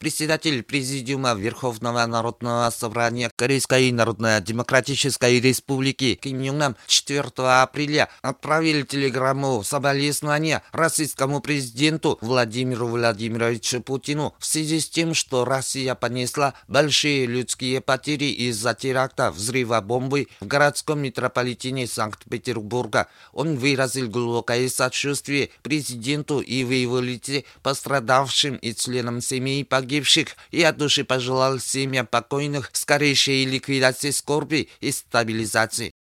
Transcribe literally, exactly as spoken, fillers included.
Председатель Президиума Верховного Народного Собрания Корейской Народно-Демократической Республики Ким Йонг Нам четвёртого апреля отправил телеграмму соболезнования российскому президенту Владимиру Владимировичу Путину в связи с тем, что Россия понесла большие людские потери из-за теракта взрыва бомбы в городском метрополитене Санкт-Петербурга. Он выразил глубокое сочувствие президенту и в его лице пострадавшим и членам семей погибших, и от души пожелал семьям покойных скорейшей ликвидации скорби и стабилизации.